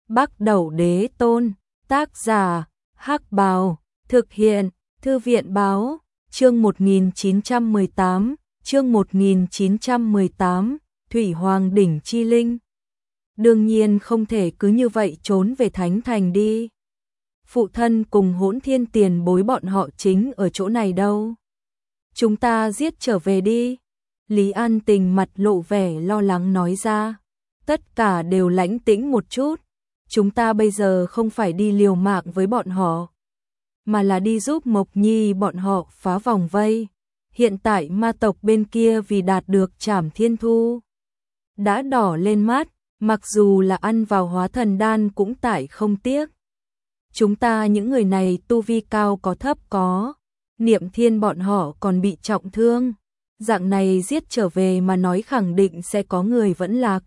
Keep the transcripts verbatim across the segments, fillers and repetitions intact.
Bắc Đẩu Đế Tôn, tác giả, Hắc Bào, thực hiện, Thư viện Báo, chương một nghìn chín trăm mười tám, chương một nghìn chín trăm mười tám, Thủy Hoàng Đỉnh Chi Linh. Đương nhiên không thể cứ như vậy trốn về Thánh Thành đi. Phụ thân cùng Hỗn Thiên tiền bối bọn họ chính ở chỗ này đâu. Chúng ta giết trở về đi. Lý An Tình mặt lộ vẻ lo lắng nói ra. Tất cả đều lãnh tĩnh một chút. Chúng ta bây giờ không phải đi liều mạng với bọn họ, mà là đi giúp Mộc Nhi bọn họ phá vòng vây. Hiện tại ma tộc bên kia vì đạt được Trảm Thiên Thu đã đỏ lên mắt, mặc dù là ăn vào hóa thần đan cũng tải không tiếc. Chúng ta những người này tu vi cao có thấp có, Niệm Thiên bọn họ còn bị trọng thương. Dạng này giết trở về mà nói khẳng định sẽ có người vẫn lạc.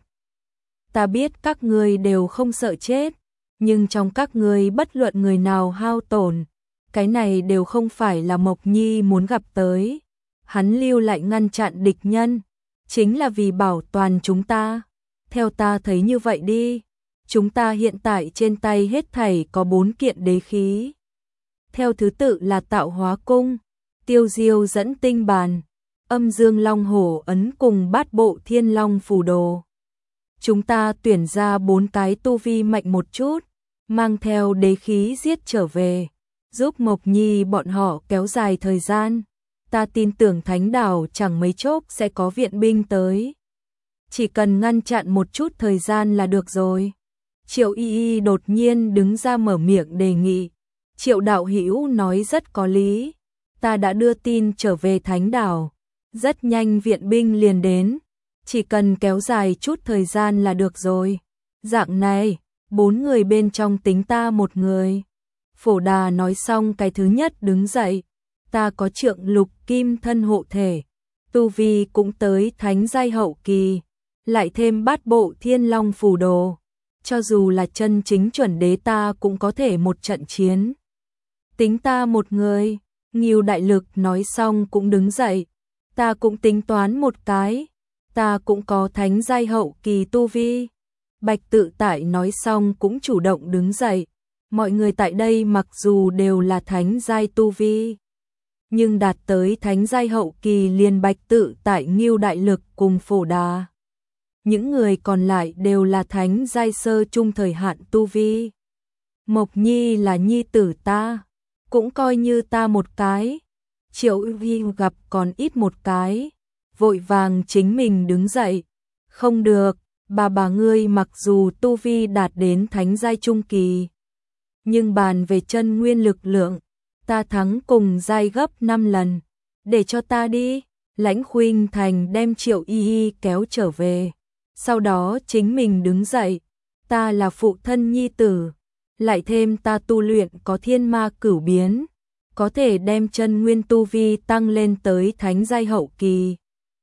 Ta biết các ngươi đều không sợ chết, nhưng trong các ngươi bất luận người nào hao tổn, cái này đều không phải là Mộc Nhi muốn gặp tới. Hắn lưu lại ngăn chặn địch nhân, chính là vì bảo toàn chúng ta. Theo ta thấy như vậy đi, chúng ta hiện tại trên tay hết thảy có bốn kiện đế khí. Theo thứ tự là Tạo Hóa Cung, Tiêu Diêu Dẫn Tinh Bàn, Âm Dương Long Hổ Ấn cùng Bát Bộ Thiên Long Phù Đồ. Chúng ta tuyển ra bốn cái tu vi mạnh một chút, mang theo đế khí giết trở về, giúp Mộc Nhi bọn họ kéo dài thời gian. Ta tin tưởng Thánh Đảo chẳng mấy chốc sẽ có viện binh tới. Chỉ cần ngăn chặn một chút thời gian là được rồi. Triệu Y Y đột nhiên đứng ra mở miệng đề nghị. Triệu đạo hữu nói rất có lý. Ta đã đưa tin trở về Thánh Đảo. Rất nhanh viện binh liền đến. Chỉ cần kéo dài chút thời gian là được rồi. Dạng này, bốn người bên trong tính ta một người. Phổ Đà nói xong cái thứ nhất đứng dậy. Ta có trượng lục kim thân hộ thể. Tu vi cũng tới thánh giai hậu kỳ. Lại thêm bát bộ thiên long phù đồ. Cho dù là chân chính chuẩn đế ta cũng có thể một trận chiến. Tính ta một người. Ngưu Đại Lực nói xong cũng đứng dậy. Ta cũng tính toán một cái. Ta cũng có thánh giai hậu kỳ tu vi. Bạch Tự Tại nói xong cũng chủ động đứng dậy. Mọi người tại đây mặc dù đều là thánh giai tu vi, nhưng đạt tới thánh giai hậu kỳ liền Bạch Tự Tại, Ngưu Đại Lực cùng Phổ Đà. Những người còn lại đều là thánh giai sơ trung thời hạn tu vi. Mộc Nhi là nhi tử ta, cũng coi như ta một cái. Triệu Y gặp còn ít một cái, vội vàng chính mình đứng dậy. Không được, bà bà ngươi mặc dù tu vi đạt đến thánh giai trung kỳ, nhưng bàn về chân nguyên lực lượng, ta thắng cùng giai gấp năm lần. Để cho ta đi. Lãnh Khuynh Thành đem Triệu Y Y kéo trở về. Sau đó chính mình đứng dậy. Ta là phụ thân nhi tử. Lại thêm ta tu luyện có thiên ma cửu biến, có thể đem chân nguyên tu vi tăng lên tới thánh giai hậu kỳ.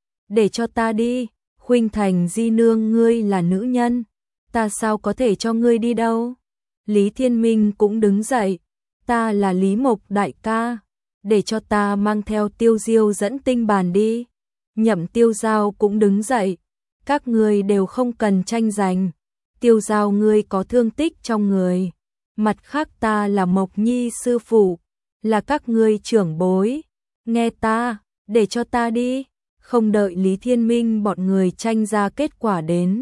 Để cho ta đi. Khuynh Thành di nương ngươi là nữ nhân, ta sao có thể cho ngươi đi đâu. Lý Thiên Minh cũng đứng dậy. Ta là Lý Mộc đại ca, để cho ta mang theo Tiêu Diêu Dẫn Tinh Bàn đi. Nhậm Tiêu Giao cũng đứng dậy. Các ngươi đều không cần tranh giành. Tiêu Giao ngươi có thương tích trong người. Mặt khác ta là Mộc Nhi sư phụ, là các ngươi trưởng bối. Nghe ta, để cho ta đi. Không đợi Lý Thiên Minh bọn người tranh ra kết quả đến,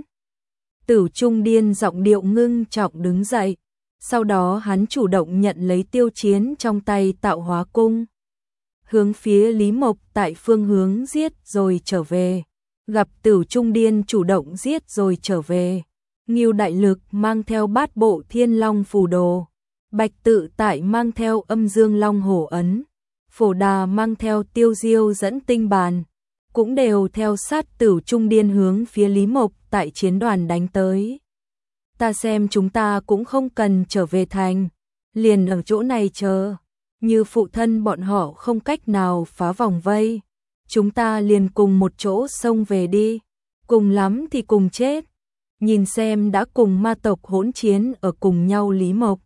Tử Trung Điên giọng điệu ngưng trọng đứng dậy. Sau đó hắn chủ động nhận lấy tiêu chiến trong tay Tạo Hóa Cung, hướng phía Lý Mộc tại phương hướng giết rồi trở về. Gặp Tử Trung Điên chủ động giết rồi trở về, Ngưu Đại Lực mang theo bát bộ thiên long phù đồ, Bạch Tự Tại mang theo âm dương long hổ ấn, Phổ Đà mang theo Tiêu Diêu Dẫn Tinh Bàn, cũng đều theo sát Tử Trung Điên hướng phía Lý Mộc tại chiến đoàn đánh tới. Ta xem chúng ta cũng không cần trở về thành, liền ở chỗ này chờ. Như phụ thân bọn họ không cách nào phá vòng vây, chúng ta liền cùng một chỗ xông về đi. Cùng lắm thì cùng chết. Nhìn xem đã cùng ma tộc hỗn chiến ở cùng nhau Lý Mộc.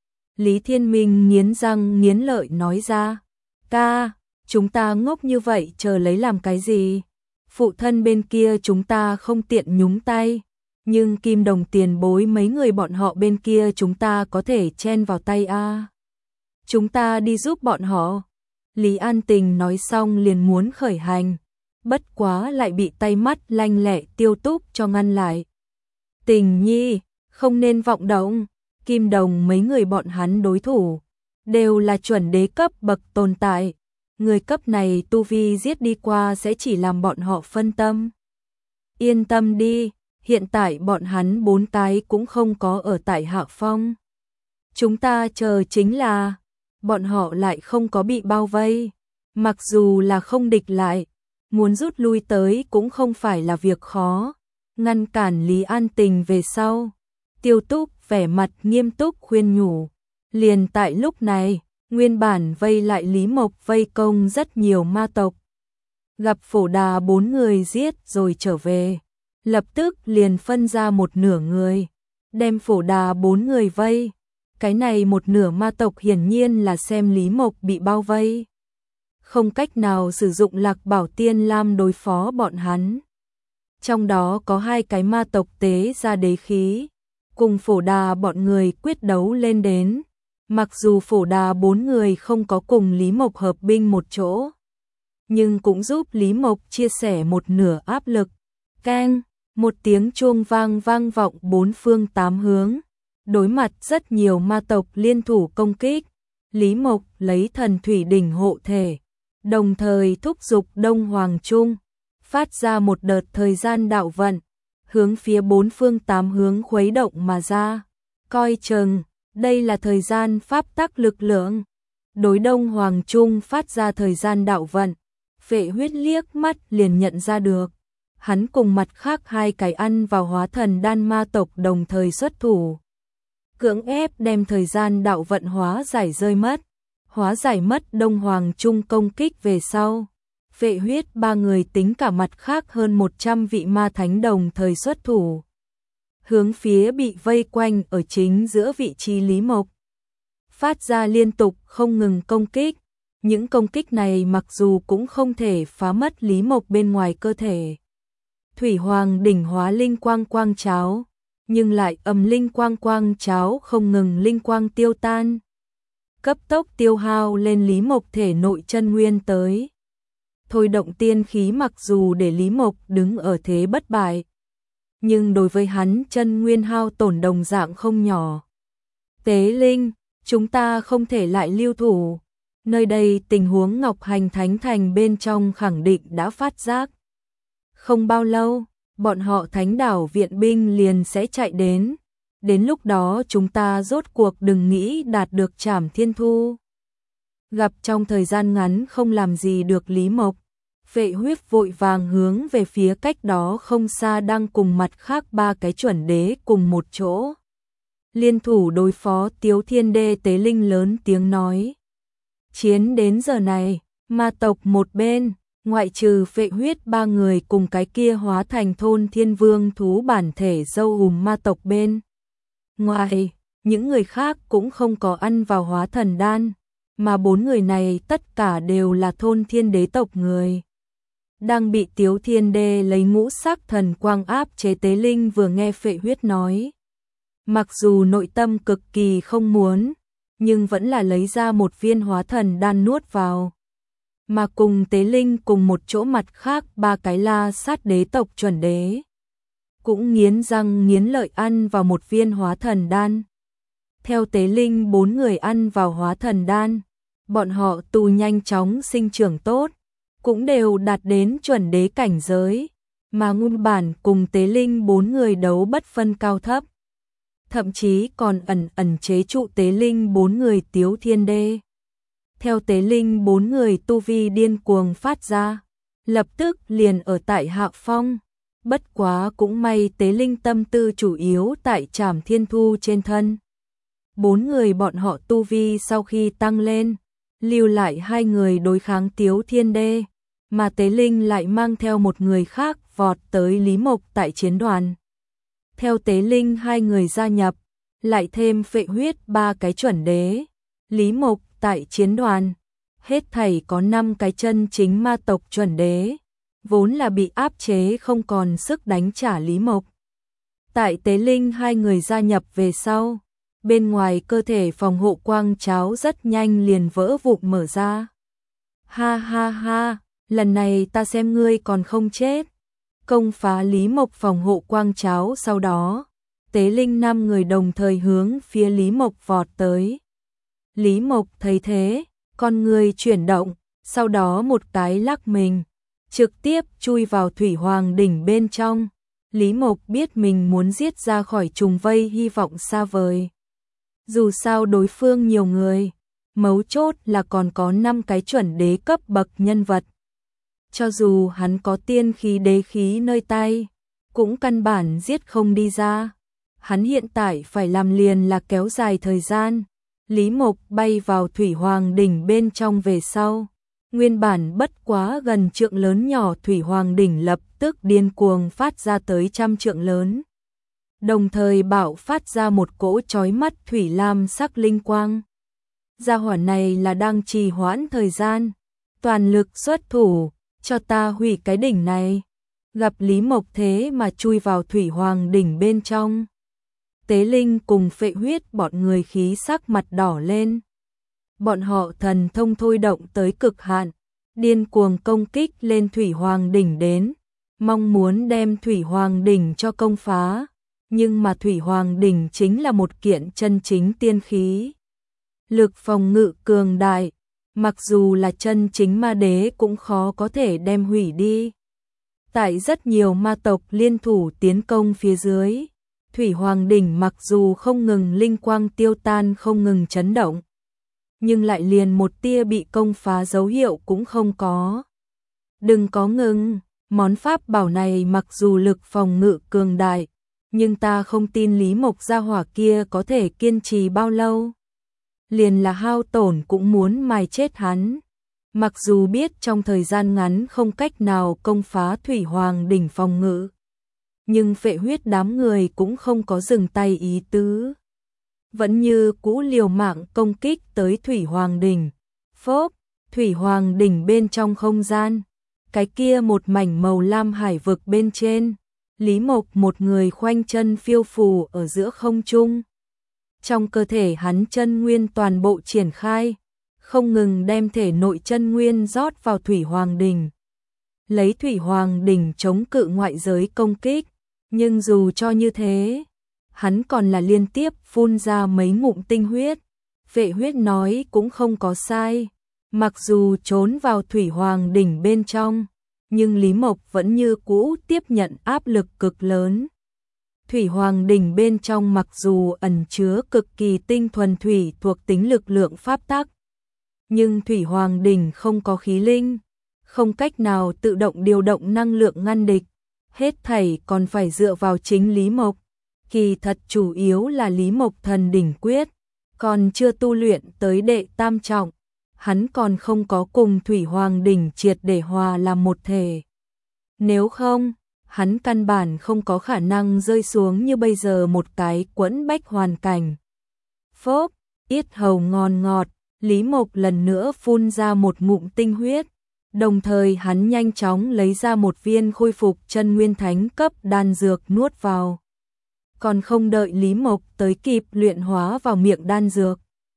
Lý Thiên Minh nghiến răng nghiến lợi nói ra. Ca, chúng ta ngốc như vậy chờ lấy làm cái gì? Phụ thân bên kia chúng ta không tiện nhúng tay. Nhưng Kim Đồng tiền bối mấy người bọn họ bên kia chúng ta có thể chen vào tay a. Chúng ta đi giúp bọn họ. Lý An Tình nói xong liền muốn khởi hành, bất quá lại bị tay mắt lanh lẹ Tiêu Túc cho ngăn lại. Tình nhi, không nên vọng động, Kim Đồng mấy người bọn hắn đối thủ, đều là chuẩn đế cấp bậc tồn tại. Người cấp này tu vi giết đi qua sẽ chỉ làm bọn họ phân tâm. Yên tâm đi, hiện tại bọn hắn bốn cái cũng không có ở tại Hạ Phong. Chúng ta chờ chính là, bọn họ lại không có bị bao vây. Mặc dù là không địch lại, muốn rút lui tới cũng không phải là việc khó. Ngăn cản Lý An Tình về sau, Tiêu Túc vẻ mặt nghiêm túc khuyên nhủ. Liền tại lúc này, nguyên bản vây lại Lý Mộc vây công rất nhiều ma tộc. Gặp Phổ Đà bốn người giết rồi trở về, lập tức liền phân ra một nửa người, đem Phổ Đà bốn người vây. Cái này một nửa ma tộc hiển nhiên là xem Lý Mộc bị bao vây, không cách nào sử dụng Lạc Bảo Tiên Lam đối phó bọn hắn. Trong đó có hai cái ma tộc tế ra đế khí, cùng Phổ Đà bọn người quyết đấu lên đến. Mặc dù Phổ Đà bốn người không có cùng Lý Mộc hợp binh một chỗ, nhưng cũng giúp Lý Mộc chia sẻ một nửa áp lực. Keng, một tiếng chuông vang vang vọng bốn phương tám hướng. Đối mặt rất nhiều ma tộc liên thủ công kích, Lý Mộc lấy thần thủy đỉnh hộ thể, đồng thời thúc giục Đông Hoàng Trung, phát ra một đợt thời gian đạo vận, hướng phía bốn phương tám hướng khuấy động mà ra. Coi chừng, đây là thời gian pháp tắc lực lượng. Đối Đông Hoàng Trung phát ra thời gian đạo vận, Phệ Huyết liếc mắt liền nhận ra được. Hắn cùng mặt khác hai cái ăn vào hóa thần đan ma tộc đồng thời xuất thủ, cưỡng ép đem thời gian đạo vận hóa giải rơi mất. Hóa giải mất Đông Hoàng Trung công kích về sau, Phệ Huyết ba người tính cả mặt khác hơn một trăm vị ma thánh đồng thời xuất thủ, hướng phía bị vây quanh ở chính giữa vị trí Lý Mộc, phát ra liên tục không ngừng công kích. Những công kích này mặc dù cũng không thể phá mất Lý Mộc bên ngoài cơ thể Thủy Hoàng đỉnh hóa linh quang quang cháo, nhưng lại âm linh quang quang cháo không ngừng linh quang tiêu tan, cấp tốc tiêu hao lên Lý Mộc thể nội chân nguyên tới. Thôi động tiên khí mặc dù để Lý Mộc đứng ở thế bất bại, nhưng đối với hắn chân nguyên hao tổn đồng dạng không nhỏ. Tế Linh, chúng ta không thể lại lưu thủ. Nơi đây tình huống Ngọc Hành Thánh Thành bên trong khẳng định đã phát giác. Không bao lâu, bọn họ Thánh đảo viện binh liền sẽ chạy đến. Đến lúc đó chúng ta rốt cuộc đừng nghĩ đạt được Trảm Thiên Thu. Gặp trong thời gian ngắn không làm gì được Lý Mộc, Phệ Huyết vội vàng hướng về phía cách đó không xa đang cùng mặt khác ba cái chuẩn đế cùng một chỗ liên thủ đối phó Tiếu Thiên Đê. Tế Linh lớn tiếng nói. Chiến đến giờ này, ma tộc một bên, ngoại trừ Phệ Huyết ba người cùng cái kia hóa thành thôn thiên vương thú bản thể dâu hùm ma tộc bên ngoài, những người khác cũng không có ăn vào hóa thần đan, mà bốn người này tất cả đều là thôn thiên đế tộc người. Đang bị Tiếu Thiên Đê lấy ngũ sắc thần quang áp chế. Tế Linh vừa nghe Phệ Huyết nói, mặc dù nội tâm cực kỳ không muốn, nhưng vẫn là lấy ra một viên hóa thần đan nuốt vào. Mà cùng Tế Linh cùng một chỗ mặt khác ba cái La Sát đế tộc chuẩn đế cũng nghiến răng nghiến lợi ăn vào một viên hóa thần đan. Theo Tế Linh bốn người ăn vào hóa thần đan, bọn họ tu nhanh chóng sinh trưởng tốt, cũng đều đạt đến chuẩn đế cảnh giới, mà nguyên bản cùng Tế Linh bốn người đấu bất phân cao thấp, thậm chí còn ẩn ẩn chế trụ Tế Linh bốn người Tiếu Thiên Đê. Theo Tế Linh bốn người tu vi điên cuồng phát ra, lập tức liền ở tại Hạ Phong. Bất quá cũng may Tế Linh tâm tư chủ yếu tại Trảm Thiên Thu trên thân. Bốn người bọn họ tu vi sau khi tăng lên, lưu lại hai người đối kháng Tiếu Thiên Đê, mà Tế Linh lại mang theo một người khác vọt tới Lý Mộc tại chiến đoàn. Theo Tế Linh hai người gia nhập, lại thêm Phệ Huyết ba cái chuẩn đế, Lý Mộc tại chiến đoàn, hết thảy có năm cái chân chính ma tộc chuẩn đế, vốn là bị áp chế không còn sức đánh trả Lý Mộc. Tại tế linh hai người gia nhập về sau, bên ngoài cơ thể phòng hộ quang cháo rất nhanh liền vỡ vụn mở ra. Ha ha ha, lần này ta xem ngươi còn không chết. Công phá Lý Mộc phòng hộ quang cháo, sau đó, tế linh năm người đồng thời hướng phía Lý Mộc vọt tới. Lý Mộc thấy thế, con người chuyển động, sau đó một cái lắc mình, trực tiếp chui vào Thủy Hoàng đỉnh bên trong. Lý Mộc biết mình muốn giết ra khỏi trùng vây hy vọng xa vời. Dù sao đối phương nhiều người, mấu chốt là còn có năm cái chuẩn đế cấp bậc nhân vật. Cho dù hắn có tiên khí đế khí nơi tay, cũng căn bản giết không đi ra. Hắn hiện tại phải làm liền là kéo dài thời gian. Lý Mộc bay vào Thủy Hoàng đỉnh bên trong về sau. Nguyên bản bất quá gần trượng lớn nhỏ Thủy Hoàng đỉnh lập tức điên cuồng phát ra tới trăm trượng lớn. Đồng thời bạo phát ra một cỗ chói mắt thủy lam sắc linh quang. Gia hỏa này là đang trì hoãn thời gian, toàn lực xuất thủ, cho ta hủy cái đỉnh này. Gặp Lý Mộc thế mà chui vào Thủy Hoàng đỉnh bên trong. Tế linh cùng Phệ Huyết bọn người khí sắc mặt đỏ lên. Bọn họ thần thông thôi động tới cực hạn, điên cuồng công kích lên Thủy Hoàng đỉnh đến, mong muốn đem Thủy Hoàng đỉnh cho công phá. Nhưng mà Thủy Hoàng đỉnh chính là một kiện chân chính tiên khí. Lực phòng ngự cường đại, mặc dù là chân chính ma đế cũng khó có thể đem hủy đi. Tại rất nhiều ma tộc liên thủ tiến công phía dưới, Thủy Hoàng đỉnh mặc dù không ngừng linh quang tiêu tan, không ngừng chấn động, nhưng lại liền một tia bị công phá dấu hiệu cũng không có. Đừng có ngừng, món pháp bảo này mặc dù lực phòng ngự cường đại, nhưng ta không tin Lý Mộc gia hỏa kia có thể kiên trì bao lâu. Liền là hao tổn cũng muốn mài chết hắn. Mặc dù biết trong thời gian ngắn không cách nào công phá Thủy Hoàng đỉnh phòng ngự, nhưng Phệ Huyết đám người cũng không có dừng tay ý tứ. Vẫn như cũ liều mạng công kích tới Thủy Hoàng đỉnh. Phốp, Thủy Hoàng đỉnh bên trong không gian, cái kia một mảnh màu lam hải vực bên trên, Lý Mộc một người khoanh chân phiêu phù ở giữa không trung. Trong cơ thể hắn chân nguyên toàn bộ triển khai, không ngừng đem thể nội chân nguyên rót vào Thủy Hoàng đỉnh. Lấy Thủy Hoàng đỉnh chống cự ngoại giới công kích, nhưng dù cho như thế, hắn còn là liên tiếp phun ra mấy ngụm tinh huyết. Phệ Huyết nói cũng không có sai, mặc dù trốn vào Thủy Hoàng đỉnh bên trong, nhưng Lý Mộc vẫn như cũ tiếp nhận áp lực cực lớn. Thủy Hoàng đỉnh bên trong mặc dù ẩn chứa cực kỳ tinh thuần thủy thuộc tính lực lượng pháp tắc, nhưng Thủy Hoàng đỉnh không có khí linh, không cách nào tự động điều động năng lượng ngăn địch, hết thảy còn phải dựa vào chính Lý Mộc. Kỳ thật chủ yếu là Lý Mộc thần đỉnh quyết, còn chưa tu luyện tới đệ tam trọng, hắn còn không có cùng Thủy Hoàng đỉnh triệt để hòa làm một thể. Nếu không, hắn căn bản không có khả năng rơi xuống như bây giờ một cái quẫn bách hoàn cảnh. Phốp, yết hầu ngon ngọt, Lý Mộc lần nữa phun ra một ngụm tinh huyết, đồng thời hắn nhanh chóng lấy ra một viên khôi phục chân nguyên thánh cấp đan dược nuốt vào. Còn không đợi Lý Mộc tới kịp luyện hóa vào miệng đan dược,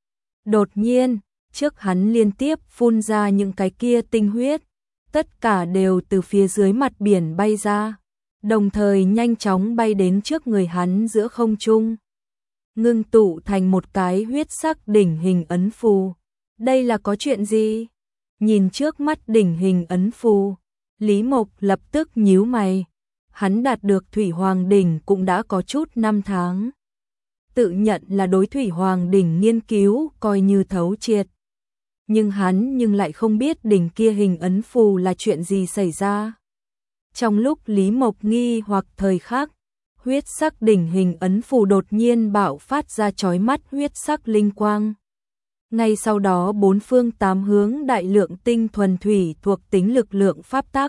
đột nhiên, trước hắn liên tiếp phun ra những cái kia tinh huyết, tất cả đều từ phía dưới mặt biển bay ra, đồng thời nhanh chóng bay đến trước người hắn giữa không trung, ngưng tụ thành một cái huyết sắc đỉnh hình ấn phù. Đây là có chuyện gì? Nhìn trước mắt đỉnh hình ấn phù, Lý Mộc lập tức nhíu mày. Hắn đạt được Thủy Hoàng đỉnh cũng đã có chút năm tháng. Tự nhận là đối Thủy Hoàng đỉnh nghiên cứu coi như thấu triệt. Nhưng hắn nhưng lại không biết đỉnh kia hình ấn phù là chuyện gì xảy ra. Trong lúc Lý Mộc nghi hoặc thời khắc, huyết sắc đỉnh hình ấn phù đột nhiên bạo phát ra chói mắt huyết sắc linh quang. Ngay sau đó bốn phương tám hướng đại lượng tinh thuần thủy thuộc tính lực lượng pháp tắc,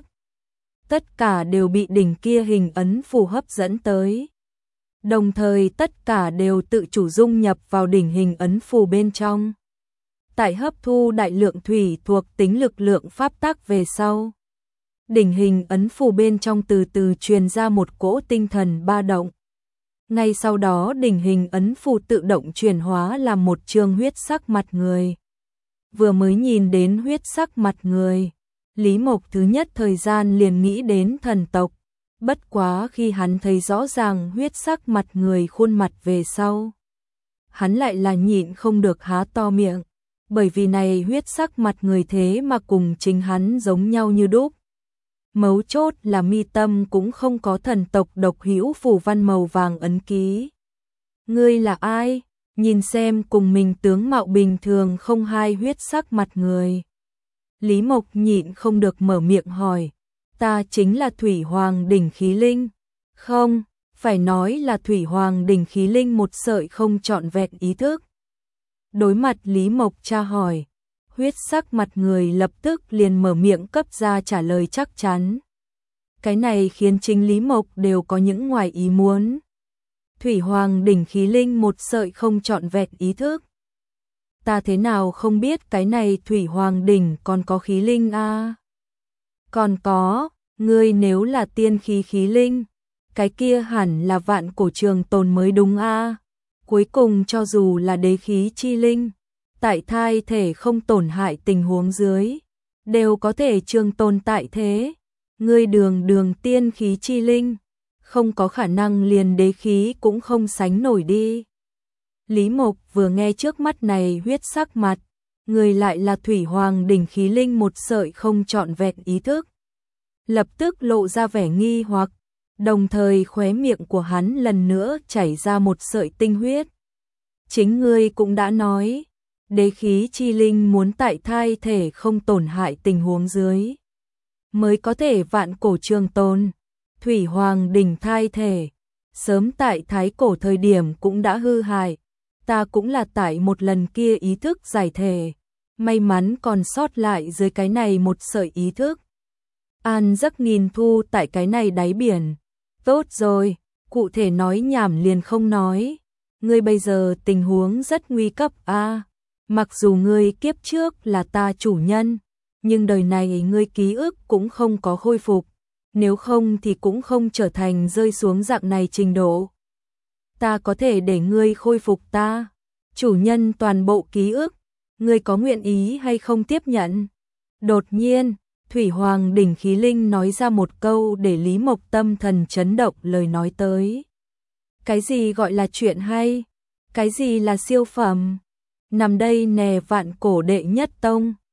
tất cả đều bị đỉnh kia hình ấn phù hấp dẫn tới. Đồng thời tất cả đều tự chủ dung nhập vào đỉnh hình ấn phù bên trong. Tại hấp thu đại lượng thủy thuộc tính lực lượng pháp tắc về sau, đỉnh hình ấn phù bên trong từ từ truyền ra một cỗ tinh thần ba động. Ngay sau đó đỉnh hình ấn phù tự động chuyển hóa làm một chương huyết sắc mặt người. Vừa mới nhìn đến huyết sắc mặt người, Lý Mộc thứ nhất thời gian liền nghĩ đến thần tộc. Bất quá khi hắn thấy rõ ràng huyết sắc mặt người khuôn mặt về sau, hắn lại là nhịn không được há to miệng, bởi vì này huyết sắc mặt người thế mà cùng chính hắn giống nhau như đúc. Mấu chốt là mi tâm cũng không có thần tộc độc hữu phù văn màu vàng ấn ký. Ngươi là ai? Nhìn xem cùng mình tướng mạo bình thường không hai huyết sắc mặt người. Lý Mộc nhịn không được mở miệng hỏi, ta chính là Thủy Hoàng đỉnh khí linh. Không, phải nói là Thủy Hoàng đỉnh khí linh một sợi không trọn vẹn ý thức. Đối mặt Lý Mộc tra hỏi, huyết sắc mặt người lập tức liền mở miệng cấp ra trả lời chắc chắn. Cái này khiến chính Lý Mộc đều có những ngoài ý muốn. Thủy Hoàng đỉnh khí linh một sợi không trọn vẹn ý thức. Ta thế nào không biết cái này Thủy Hoàng đỉnh còn có khí linh a? À? Còn có, ngươi nếu là tiên khí khí linh, cái kia hẳn là vạn cổ trường tồn mới đúng a. À? Cuối cùng cho dù là đế khí chi linh, tại thai thể không tổn hại tình huống dưới, đều có thể trường tồn tại thế. Ngươi đường đường tiên khí chi linh, không có khả năng liền đế khí cũng không sánh nổi đi. Lý Mộc vừa nghe trước mắt này huyết sắc mặt, người lại là Thủy Hoàng đỉnh khí linh một sợi không trọn vẹn ý thức. Lập tức lộ ra vẻ nghi hoặc, đồng thời khóe miệng của hắn lần nữa chảy ra một sợi tinh huyết. Chính ngươi cũng đã nói, đế khí chi linh muốn tại thai thể không tổn hại tình huống dưới, mới có thể vạn cổ trường tồn. Thủy Hoàng đỉnh thai thể, sớm tại thái cổ thời điểm cũng đã hư hại. Ta cũng là tại một lần kia ý thức giải thể, may mắn còn sót lại dưới cái này một sợi ý thức. An giấc nghìn thu tại cái này đáy biển. Tốt rồi, cụ thể nói nhảm liền không nói. Ngươi bây giờ tình huống rất nguy cấp a. À, mặc dù ngươi kiếp trước là ta chủ nhân, nhưng đời này ngươi ký ức cũng không có khôi phục. Nếu không thì cũng không trở thành rơi xuống dạng này trình độ. Ta có thể để ngươi khôi phục ta, chủ nhân toàn bộ ký ức, ngươi có nguyện ý hay không tiếp nhận? Đột nhiên, Thủy Hoàng đỉnh khí linh nói ra một câu để Lý Mộc tâm thần chấn động lời nói tới. Cái gì gọi là chuyện hay? Cái gì là siêu phẩm? Nằm đây nè vạn cổ đệ nhất tông.